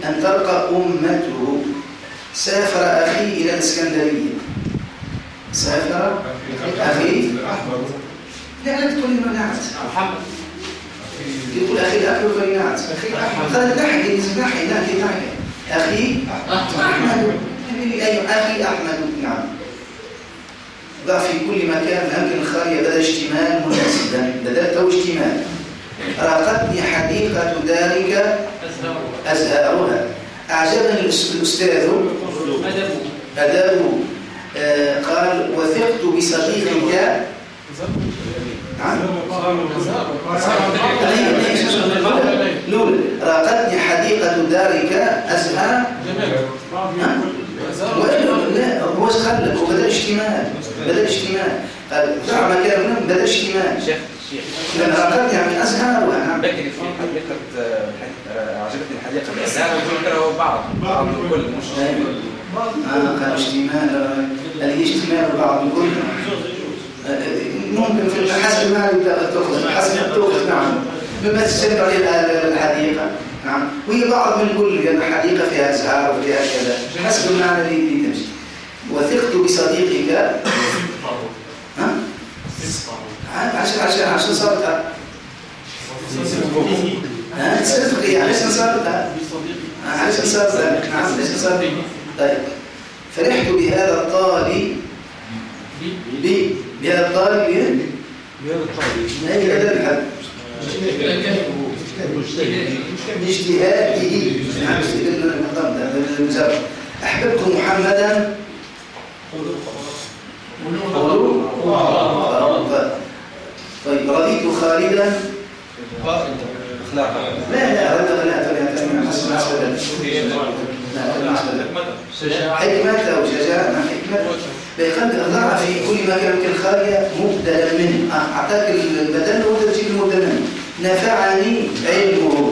أن ترقى أمته. سافر أخي إلى الإسكندرية. سافر أخي. لا تقول إنه نعت. محمد يقول أخي الأكبر فلينعت. أخي أحمد. قال نحكي أخي أحمد. أيوة أخي أحمد. نعم. ضع في كل مكان ممكن الخارية بدأ اشتمال مناسبا. بدأت اشتمال. راقتني حديقة دارك أزهارها. أعجبني الأستاذ أدابه. قال وثقت بصديقك. نعم. لول راقتني حديقة دارك أزهار. لا هو خلك وبدأ اشتمال. قال ضع مكان بدأ اشتمال. لأن راقتني يعني أزهارها. لكن في حديقة عجبتني الحديقة الأزهار وذكره بعض الكل مش قال اشتمال. الاجتمال بعض الكل ممكن في حسب ما تأخذ حسب تأخذ. نعم. مما تستمر الحديقة. نعم. وهي بعض من كل لأن الحديقة فيها أزهار وفيها كذا حسب المعنى اللي تمشي. وثقت بصديقك. ها؟ عشان صارتها. صدقي عشان صارتها. عشان صارتها. نعم عشان صارتها. طيب. فرحت بهذا الطالب. بهذا الطالب. لا إلى الحد. باجتهاده. نعم استدلنا أحببت محمدا. طيب رضيت خالدا. لا حكمة أو شجاعة. حكمة بيقدر ضع في كل ما كان الخالية مبدلا منه. أعطاك البدل وتجيب المبدل منه. نفعني علمه.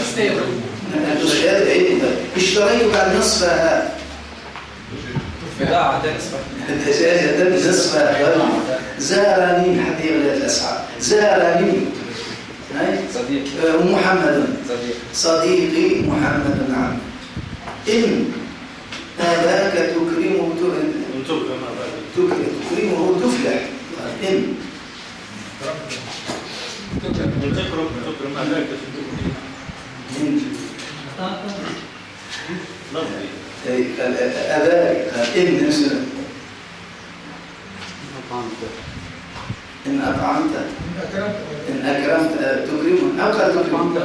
اشتريت بعد نصفها. بضاعة نصفها. زارني حديقة الأسعار. زارني صديق محمد. صديقي محمد. نعم. إن أباك تكرمه تفلح. إن تكرم أباك أباك إن إن أطعمت إن أكرمت تكرمه أو قال تكرمه.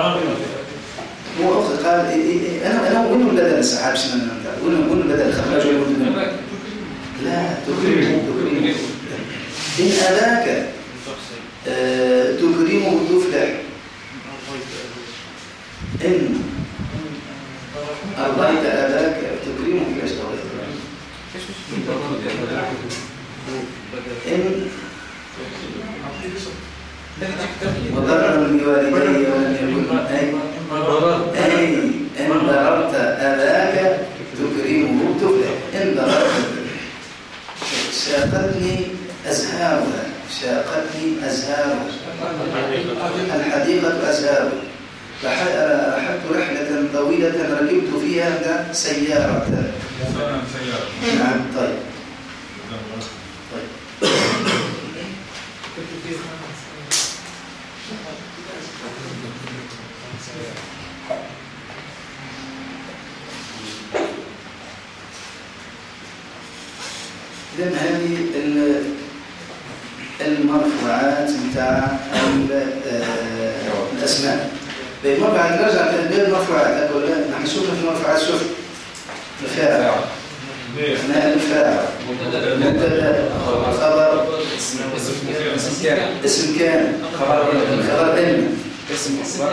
هو أخذ قال أنا وين بدل السحاب شنو وين بدل الخراج لا تكرمه. إن أباك تكرمه تفلح. إن أرضيت أباك تكرمه كيف إن وضرر بوالدي ولم يكن إن ضررت أباك تكرمه تفلح. إن ضررت شاقتني أزهارها. الحديقة أزهارها. رحلت رحلة طويلة ركبت فيها سيارة. نعم. طيب. إذن هذه المرفوعات متاع الأسماء. بعد نرجع للبيت المرفوعات. أقول نحن شوفنا في المرفوعات. شوف الفاعل. الفاعل مبتدا خبر اسم كان خبر علم اسم مصدر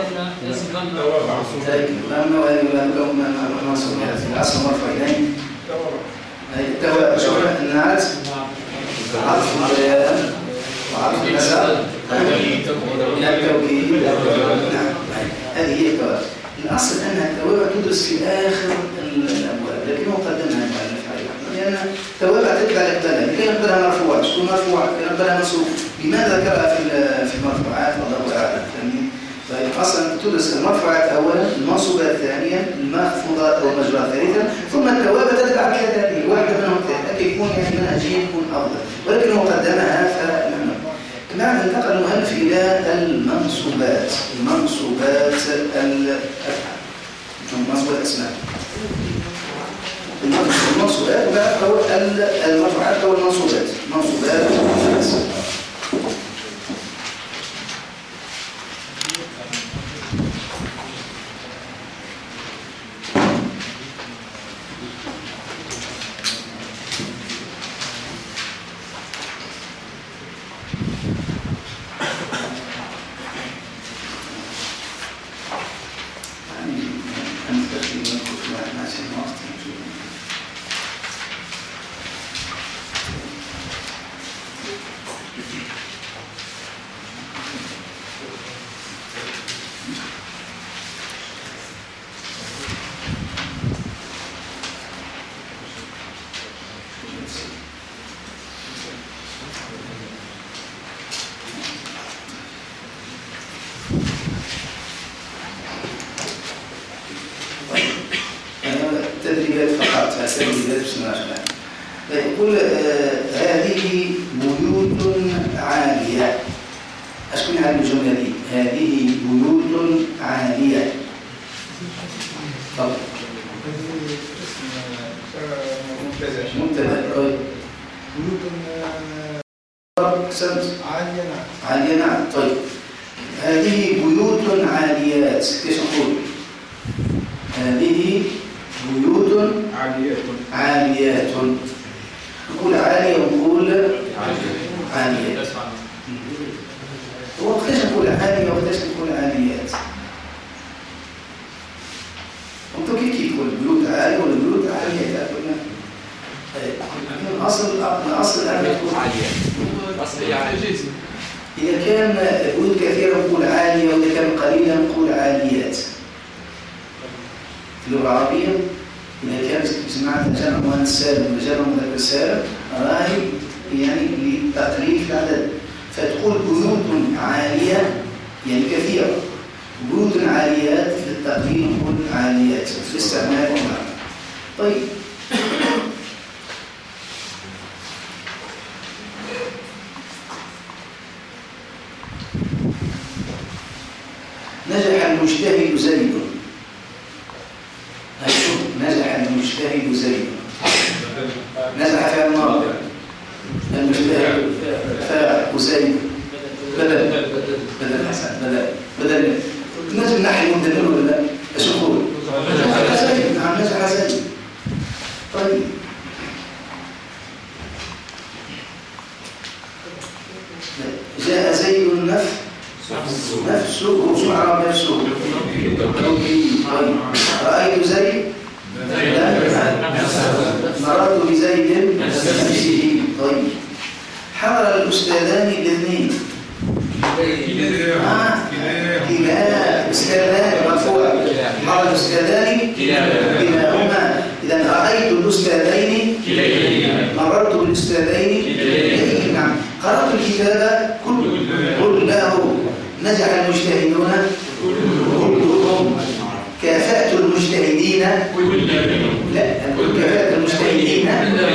أما ولا منصوب الأصل مرفوع إليه. التوابع شوف النعت عطف البيان وعطف النسب التوكيد. هذه هي التوابع. الأصل أنها التوابع تدرس في آخر الأبواب لكن هو قدمها المؤلف عليه لأن التوابع تتبع الإقبالها. لكي نقبلها مرفوع تكون مرفوع لكي نقبلها منصوب. لماذا ذكرها في المرفوعات؟ الله أعلم. فأصلا تدرس المرفوعات أولا، المنصوبات ثانيا، المخفوضات أو المجرورات ثالثا، ثم التوابع تتبع كذا واحدة منهم ثانية، يكون يعني منهجيا يكون أفضل، ولكن هو قدمها فنحن. بعد انتقل المؤلف إلى المنصوبات، المنصوبات الأسماء، المنصوبات وبعد المرفوعات أو المنصوبات، منصوبات الأسماء. تدريبات فقط، تدريبات بسم الله الرحمن الرحيم. يقول هذه بيوت عالية. أشكون هذه الجملة دي؟ هذه بيوت عالية. طب مبتدأ. طيب عالية. نعم. طيب هذه بيوت عاليات. كيف نقول؟ هذه بيوت عاليات. نقول عالية ونقول عالية. وقتاش نقول عالية وقتاش نقول عاليات؟ انتو كيف تقول بيوت عالية ولا بيوت عالية؟ أصل الأمر تكون عالية. أصل يعني إذا كان بيوت كثيرة نقول عالية، وإذا كان قليلة نقول عاليات. في اللغة العربية إذا كان سمعت جمع مؤنث سالم وجمع مذكر سالم راهي يعني لتقليل العدد، فتقول بيوت عالية يعني كثيرة، بيوت عاليات للتقليل نقول عاليات في الاستعمال والمعنى. طيب نجح المجتهد زيد. نجح المجتهد زيد. نجح في الماضي، المجتهد فاعل وزيد بدل حسن بدل نجم نحن مدلل ولا لا؟ ايش نقول؟ نجح زيد. نعم نجح زيد. طيب جاء زيد نفسه شو عرب نفسه؟ طيب رأيت زيد مررت بزيد نفسه. طيب حضر الأستاذان الاثنين. كلا أستاذان مرفوع. حضر الأستاذان كلاهما. إذا رأيت الأستاذين مررت بالأستاذين كليهما. نعم. قرأت الكتاب كله. نجح المجتهدون كلهم. كافأت المجتهدين لا كافأت المجتهدين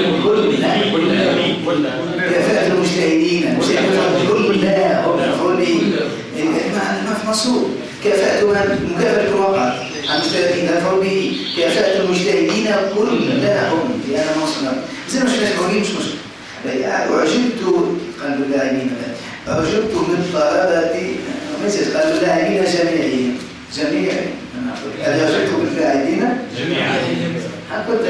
كافأت المجتهدين كلهم. مفعول به ما في مصروف. كافأت مكافأة وقعت المجتهدين مفعول به. كافأت المجتهدين كلهم لأن مصنع زي ما شفنا مش مشكلة. أعجبت قلب اللاعبين أعجبت من طلبة مثل قلب اللاعبين جميعا. هل أعجبت باللاعبين جميعا؟ كنت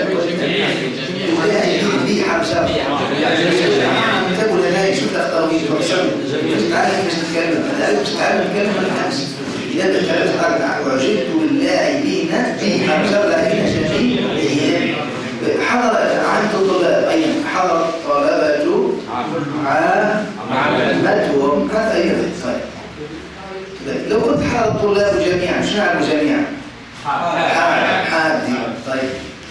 دي حمشة تقول لا شوف الأخطاوين تعالى مش نتكلم مش تعالى نتكلم عن الحمس. إذا تكلمت أعجبت باللاعبين دي حمشة اللاعبين جميعا. حضر عدد الطلاب أيضا حضر طلبة عامتهم هذا أيضا. لو كنت حضر الطلاب جميعا شو نعلم جميعا؟ حادي. طيب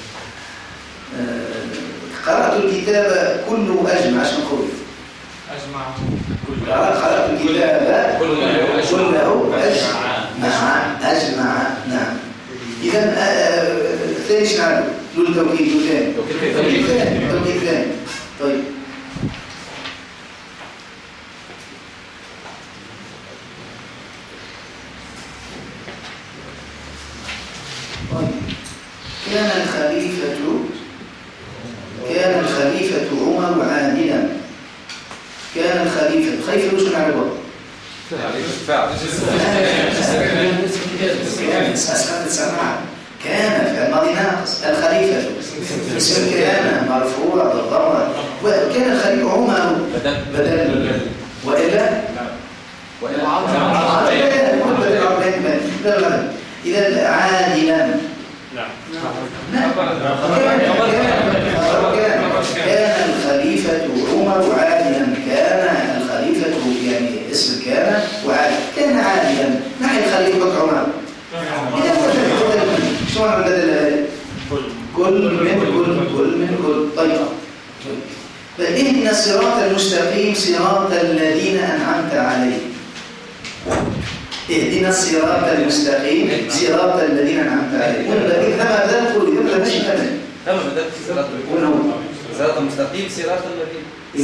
قرأت الكتاب كله أجمع. شو نقول؟ قرأت الكتاب كله أجمع. أجمع. نعم. إذا الثاني شنو نعرف؟ له التوكيد ثاني. توكيد ثاني. طيب. كان الخليفة عمر عادلا. كان الخليفة خليفة وش نعرفه؟ كان في الماضي ناقص. الخليفة اسم كان مرفوع بالضمة. وكان الخليفة عمر بدل وإلا إذا عادلا. كان الخليفة عمر عادلا. كان الخليفة يعني اسم كان وعادلا. كان عادلا نحن خليفة عمر. إذا شو معنى بدل كل من كل. طيب فإهدنا الصراط المستقيم صراط الذين أنعمت عليهم. اهدنا الصراط المستقيم صراط الذين أنعمت عليهم. والذين كما بدل كل يوم مش أبدا. كما بدل صراط المستقيم صراط الذين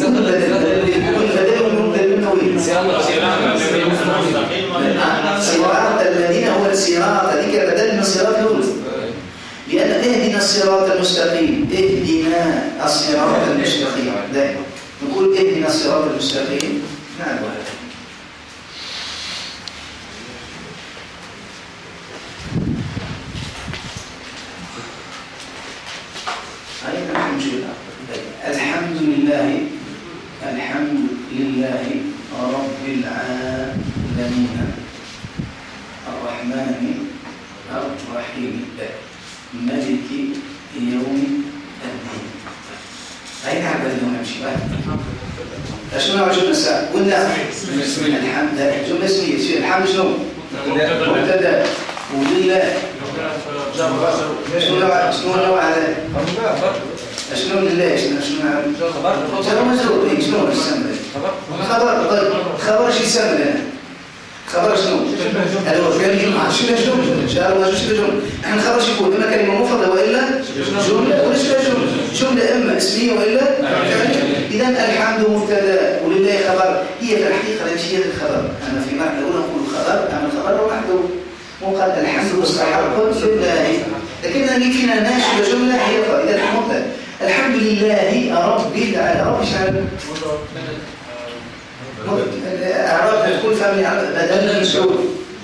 صراط الذين هو الصراط هذيك بدل من صراط لوز. لأن اهدنا الصراط المستقيم. اهدنا الصراط المستقيم. دائما نقول اهدنا الصراط المستقيم. نعم. الحمد لله رب العالمين الرحمن الرحيم مالك يوم الدين. أين عبد اليوم نمشي بقى؟ شنو جملة الساعة؟ قلنا الحمد جملة اسمية. الحمد شنو؟ مبتدأ ولله شنو نوع على شنو لله شنو خبر مجرور. شنو يسمى خبر؟ طيب خبر شو يسمى لنا؟ خبر شنو؟ هذا كلمة شنو شنو جملة. احنا خبر شو يكون؟ اما كلمة مفردة والا جملة ولا جملة اما اسمية والا فعلية. اذا الحمد مبتدا ولله خبر. هي في الحقيقة ليش هي الخبر؟ اما في معنى الاولى نقول خبر اما الخبر هو محذوف. وقال الحمد مستحق لله. لكن فينا ناشئ جملة هي إذا المبتدا الحمد لله رب العالمين. رب شعب أعراب تكون فهمني بدل مسعود.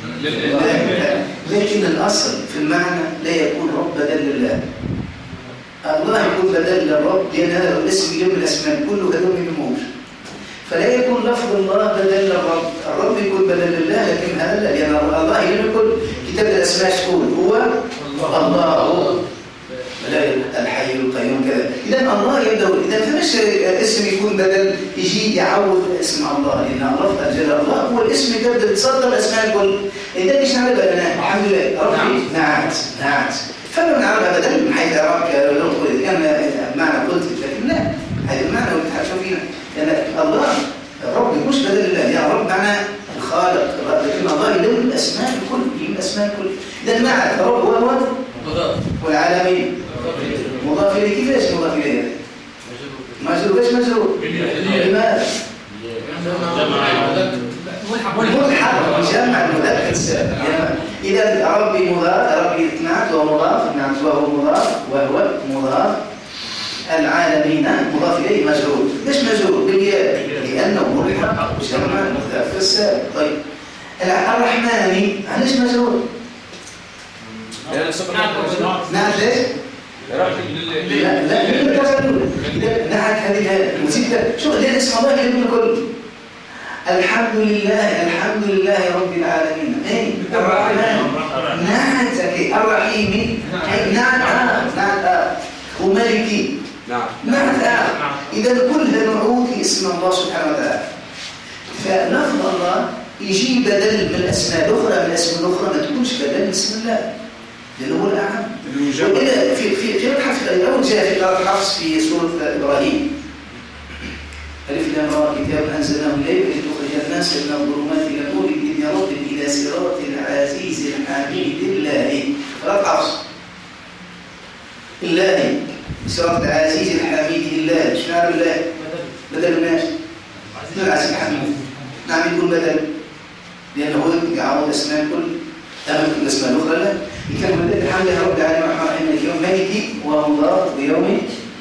لكن الأصل في المعنى لا يكون رب بدل لله. الله يكون بدل للرب لأن هذا الاسم يجمع الأسماء كله هذول يجمعوش. فلا يكون لفظ الله بدل للرب. الرب يكون بدل لله لكن هذا لا. لأن الله يقول كتاب الأسماء يقول هو الله الحي القيوم كذا. إذا الله يبدأ. إذا فمش اسم يكون بدل يجي يعوض اسم الله. لأن الله الجلال الله هو الاسم يبدأ يتصدر الأسماء الكل. إذا إيش نعرف أنا الحمد لله ربي نعت فما نعرفها بدل من حيث أراك لو نقول كان معنى قلت لكن لا هذا المعنى والتحكم فينا. لأن الله ربي مش بدل الله. يعني رب معنى الخالق. لكن الله يلم الأسماء الكل. يلم الأسماء الكل. إذا معنى رب هو والعالمين مضاف إليه. كيفاش مضاف إليه؟ مجرور. ايش مجرور؟ لماذا؟ ملحق جمع المذكر السالم. إذا ربي مضاف. ربي نعت ومضاف. نعت وهو مضاف وهو مضاف. العالمين مضاف إليه مجرور. ليش مجرور؟ بالياء لأنه ملحق جمع المذكر السالم. طيب الرحمن ليش مجرور؟ نعت ليش؟ لا نعت هذه المسيدة. شو لأن اسم الله يلم الكل. الحمد لله رب العالمين. الرحمن نعت الرحيم نعت ومالكي نعت. إذا كلها نعود لاسم الله سبحانه وتعالى. فلفظ الله يجي بدل من الأسماء الأخرى. من الأسماء الأخرى ما تكونش بدل من اسم الله لأنه هو الأعم. وإذا في قراءة حفص أو جاء في قراءة حفص في سورة إبراهيم ألف لام را كتاب أنزلناه إليك لتخرج الناس من الظلمات إلى النور بإذن ربهم إلى صراط العزيز الحميد الله صراط العزيز الحميد الله. ايش معنى الله؟ بدل الناس من العزيز الحميد. نعم يكون بدل لأنه يعوض اسماء كل الاسماء الأخرى. لا يكون بدل الحمد لله رب العالمين الرحمن الرحيم مالك يوم مالك ومضاف ويوم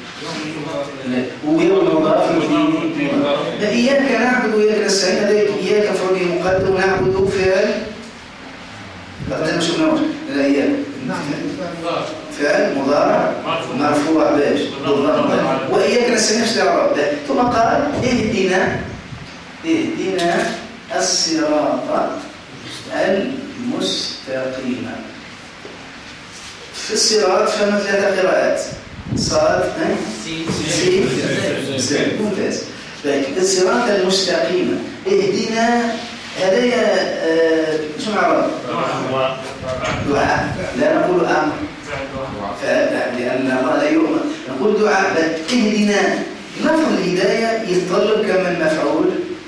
مضاف فيه. إياك نعبد وإياك نستعين. إياك مفعول به مقدم ونعبد فعل لقد شفناه لا إياك فعل مضارع مرفوع باش وإياك نستعين في الإعراب. ثم قال اهدنا الصراط المستقيم. في الصراط فما 3 قراءات صاد سين ممتاز. الصراط المستقيم اهدنا هذا شو معناه؟ دعاء. لا نقول امر لان الله لا يؤمر. نقول دعاء. اهدنا لفظ الهدايه يتطلب كم من مفعول.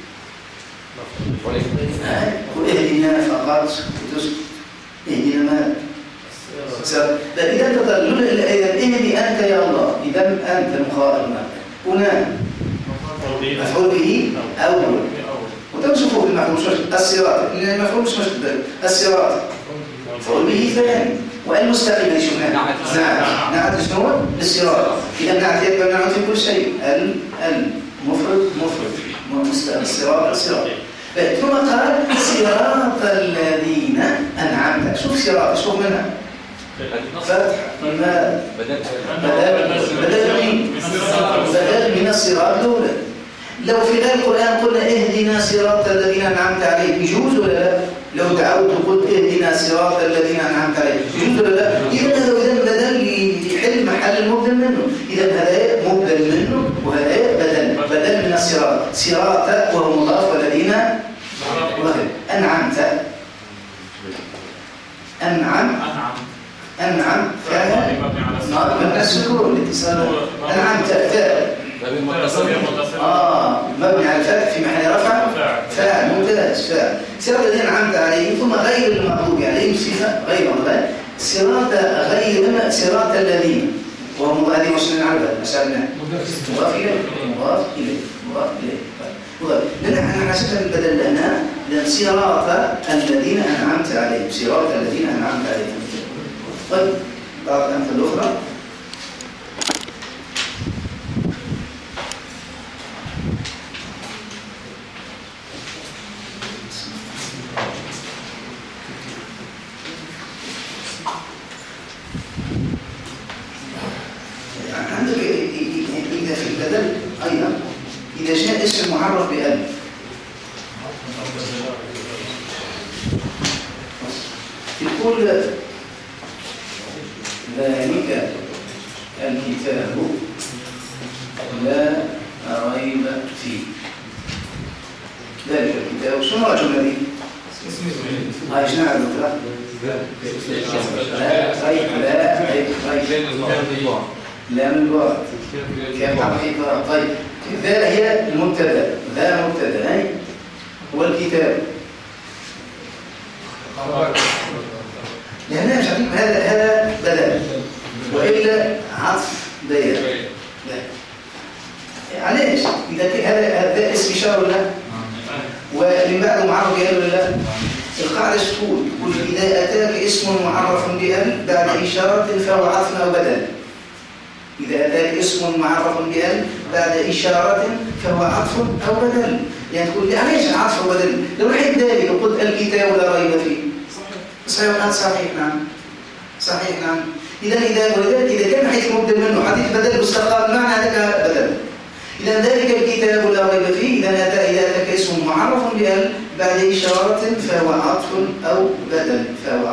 اهدنا فقط وتسكت. اهدنا ما إذا تطلب اهدي أنت يا الله. إذا أنت المخاطب هنا مفعول به أول وتنشوفه في المفعول الصراط لأن المفعول مش مشتبه. الصراط مفعول به ثاني والمستقيم شو نعت شنو للصراط. إذا نعت يبقى نعت في كل شيء. المفرد الصراط. ثم قال صراط الذين أنعمت. شوف صراط شوف منها فتح بدل من الصراط الأولى. لو في غير القرآن قلنا اهدنا صراط الذين أنعمت عليهم يجوز ولا لا؟ لو دعوت وقلت اهدنا صراط الذين أنعمت عليهم يجوز ولا لا؟ إذا بدل يحل محل المبدل منه. إذا هذا مبدل منه وهذا بدل من الصراط. صراط وهو مضاف والذين أنعمت. أنعم فعل مبني السكون الاتصال. أنعمت مبني على الفتح في محل رفع فاعل. ممتاز. فاعل. صراط الذين أنعمت عليهم ثم غير المغضوب عليهم صفة غير مضاف. صراط الذين وهو مضاف مسلم على مسألنا مضاف إليه. لأن احنا حسبنا البدل لنا صراط الذين أنعمت عليهم. صراط الذين أنعمت عليهم. طيب بعض الأمثلة الأخرى عندك إذا في البدل أيضا إذا جاء اسم معرف بألف يقول ذلك الكتاب لا ريب فيه. ذلك الكتاب شنو الجملة دي؟ هاي شنو عندك؟ لا من الوقت كم حقيقة. طيب ذا هي المبتدا. ذا مبتدا هو الكتاب. لأنها مش عارفين هذا بدل وإلا عطف بيان. علاش؟ إذا هذا اسم إشارة ولا لا؟ ومن بعده معرف بأل ولا لا؟ القاعدة تقول إذا أتاك اسم معرف بأل بعد إشارة فهو عطف أو بدل. إذا أتاك اسم معرف بأل بعد إشارة فهو عطف أو بدل. يعني تقول لي علاش عطف أو بدل؟ لو رحت ذلك وقلت الكتاب لا ريب فيه صحيح نعم. ولذلك إذا كان حيث مبدل منه حديث بدل مستقام معنى هذاك بدل. إذا ذلك الكتاب لا ريب فيه. إذا أتاك اسم معرف بأل بعد إشارة فهو عطف أو بدل.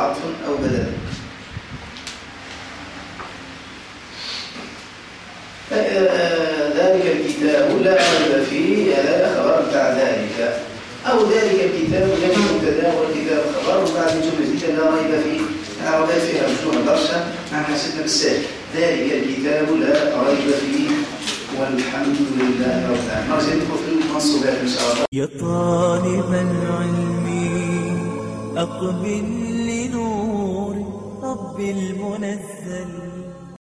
ذلك الكتاب لا ريب فيه هذا خبر بعد ذلك. أو ذلك الكتاب يجب مبتدا والكتاب خبر وبعد جملة لا ريب فيه. العربية فيها مجموعة درسة نحن حسبنا بالسهل. ذلك الكتاب لا ريب فيه والحمد لله رب العالمين. نرجع في المنصوبات إن شاء الله. يا طالب العلم أقبل لنور رب المنزل.